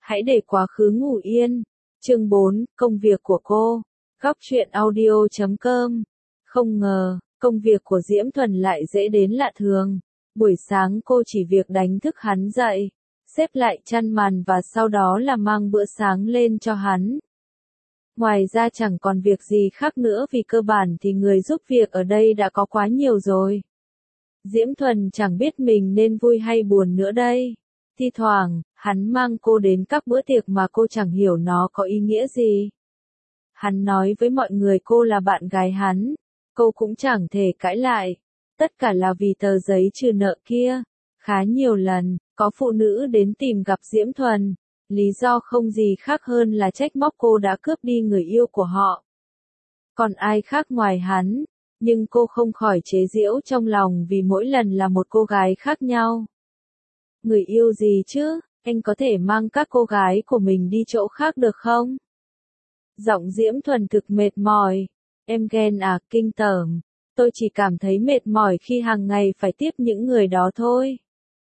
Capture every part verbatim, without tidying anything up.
Hãy để quá khứ ngủ yên. Chương bốn, công việc của cô. Góc truyện audio chấm com. Không ngờ, công việc của Diễm Thuần lại dễ đến lạ thường. Buổi sáng cô chỉ việc đánh thức hắn dậy, xếp lại chăn màn và sau đó là mang bữa sáng lên cho hắn. Ngoài ra chẳng còn việc gì khác nữa vì cơ bản thì người giúp việc ở đây đã có quá nhiều rồi. Diễm Thuần chẳng biết mình nên vui hay buồn nữa đây. Thi thoảng, hắn mang cô đến các bữa tiệc mà cô chẳng hiểu nó có ý nghĩa gì. Hắn nói với mọi người cô là bạn gái hắn, cô cũng chẳng thể cãi lại. Tất cả là vì tờ giấy trừ nợ kia. Khá nhiều lần, có phụ nữ đến tìm gặp Diễm Thuần. Lý do không gì khác hơn là trách móc cô đã cướp đi người yêu của họ. Còn ai khác ngoài hắn, nhưng cô không khỏi chế giễu trong lòng vì mỗi lần là một cô gái khác nhau. Người yêu gì chứ, anh có thể mang các cô gái của mình đi chỗ khác được không? Giọng Diễm Thuần thực mệt mỏi. Em ghen à, kinh tởm. Tôi chỉ cảm thấy mệt mỏi khi hàng ngày phải tiếp những người đó thôi.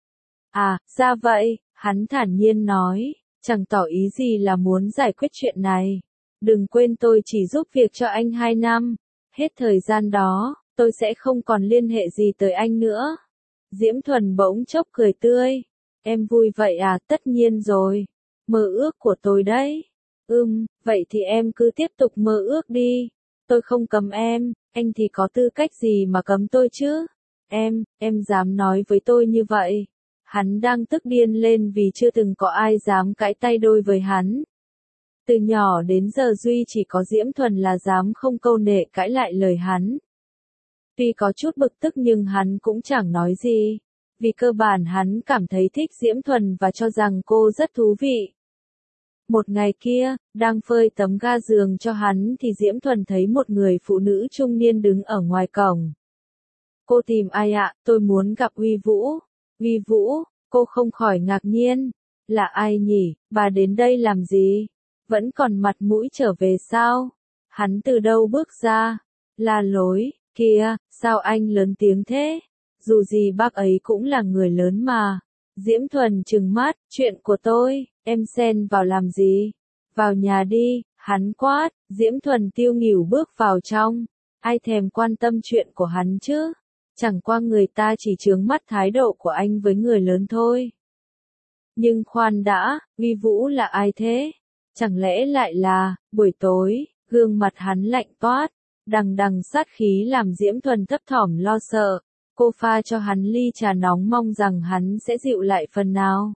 À, ra vậy, hắn thản nhiên nói, chẳng tỏ ý gì là muốn giải quyết chuyện này. Đừng quên tôi chỉ giúp việc cho anh hai năm. Hết thời gian đó, tôi sẽ không còn liên hệ gì tới anh nữa. Diễm Thuần bỗng chốc cười tươi. Em vui vậy à, tất nhiên rồi. Mơ ước của tôi đấy. Ừm, vậy thì em cứ tiếp tục mơ ước đi. Tôi không cấm em, anh thì có tư cách gì mà cấm tôi chứ? Em, em dám nói với tôi như vậy. Hắn đang tức điên lên vì chưa từng có ai dám cãi tay đôi với hắn. Từ nhỏ đến giờ duy chỉ có Diễm Thuần là dám không câu nệ cãi lại lời hắn. Tuy có chút bực tức nhưng hắn cũng chẳng nói gì. Vì cơ bản hắn cảm thấy thích Diễm Thuần và cho rằng cô rất thú vị. Một ngày kia, đang phơi tấm ga giường cho hắn thì Diễm Thuần thấy một người phụ nữ trung niên đứng ở ngoài cổng. Cô tìm ai ạ? Tôi muốn gặp Uy Vũ. Uy Vũ, cô không khỏi ngạc nhiên. Là ai nhỉ? Bà đến đây làm gì? Vẫn còn mặt mũi trở về sao? Hắn từ đâu bước ra? La lối, kìa, sao anh lớn tiếng thế? Dù gì bác ấy cũng là người lớn mà. Diễm Thuần trừng mắt, chuyện của tôi, em xen vào làm gì? Vào nhà đi, hắn quát. Diễm Thuần tiêu nghỉu bước vào trong. Ai thèm quan tâm chuyện của hắn chứ? Chẳng qua người ta chỉ chướng mắt thái độ của anh với người lớn thôi. Nhưng khoan đã, Uy Vũ là ai thế? Chẳng lẽ lại là, buổi tối, gương mặt hắn lạnh toát, đằng đằng sát khí làm Diễm Thuần thấp thỏm lo sợ. Cô pha cho hắn ly trà nóng mong rằng hắn sẽ dịu lại phần nào.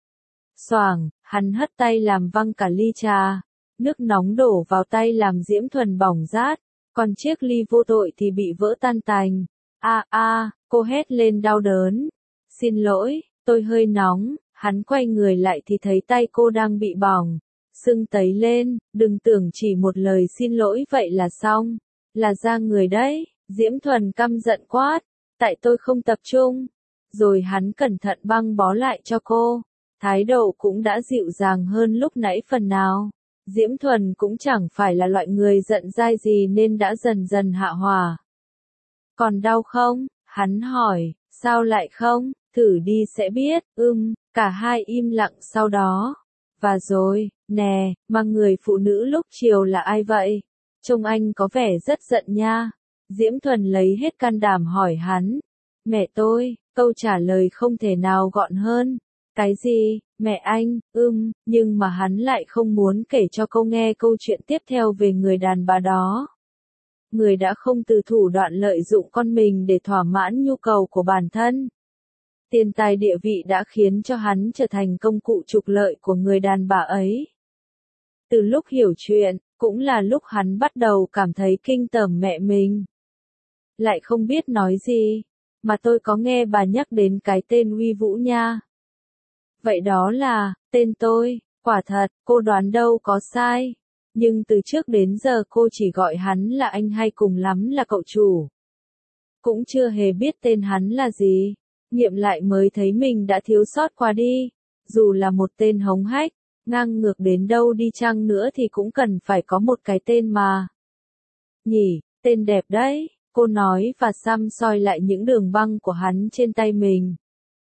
Xoảng, hắn hất tay làm văng cả ly trà. Nước nóng đổ vào tay làm Diễm Thuần bỏng rát, còn chiếc ly vô tội thì bị vỡ tan tành. A a, cô hét lên đau đớn. Xin lỗi, tôi hơi nóng. Hắn quay người lại thì thấy tay cô đang bị bỏng, sưng tấy lên. Đừng tưởng chỉ một lời xin lỗi vậy là xong. Là ra người đấy. Diễm Thuần căm giận quát. Tại tôi không tập trung. Rồi hắn cẩn thận băng bó lại cho cô. Thái độ cũng đã dịu dàng hơn lúc nãy phần nào. Diễm Thuần cũng chẳng phải là loại người giận dai gì nên đã dần dần hạ hòa. Còn đau không? Hắn hỏi. Sao lại không? Thử đi sẽ biết. Ừm, cả hai im lặng sau đó. Và rồi, nè, mà người phụ nữ lúc chiều là ai vậy? Trông anh có vẻ rất giận nha. Diễm Thuần lấy hết can đảm hỏi hắn. Mẹ tôi, câu trả lời không thể nào gọn hơn. Cái gì, mẹ anh, ưm, nhưng mà hắn lại không muốn kể cho cô nghe câu chuyện tiếp theo về người đàn bà đó. Người đã không từ thủ đoạn lợi dụng con mình để thỏa mãn nhu cầu của bản thân. Tiền tài địa vị đã khiến cho hắn trở thành công cụ trục lợi của người đàn bà ấy. Từ lúc hiểu chuyện, cũng là lúc hắn bắt đầu cảm thấy kinh tởm mẹ mình. Lại không biết nói gì, mà tôi có nghe bà nhắc đến cái tên Uy Vũ nha. Vậy đó là, tên tôi, quả thật, cô đoán đâu có sai. Nhưng từ trước đến giờ cô chỉ gọi hắn là anh hay cùng lắm là cậu chủ. Cũng chưa hề biết tên hắn là gì. Nghiệm lại mới thấy mình đã thiếu sót quá đi. Dù là một tên hống hách, ngang ngược đến đâu đi chăng nữa thì cũng cần phải có một cái tên mà. Nhỉ, tên đẹp đấy, cô nói và xăm soi lại những đường băng của hắn trên tay mình.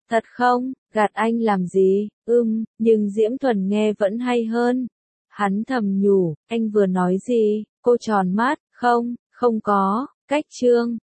Thật không, gạt anh làm gì, ưm, nhưng Diễm Thuần nghe vẫn hay hơn. Hắn thầm nhủ, anh vừa nói gì, cô tròn mắt, không, không có, cách trương.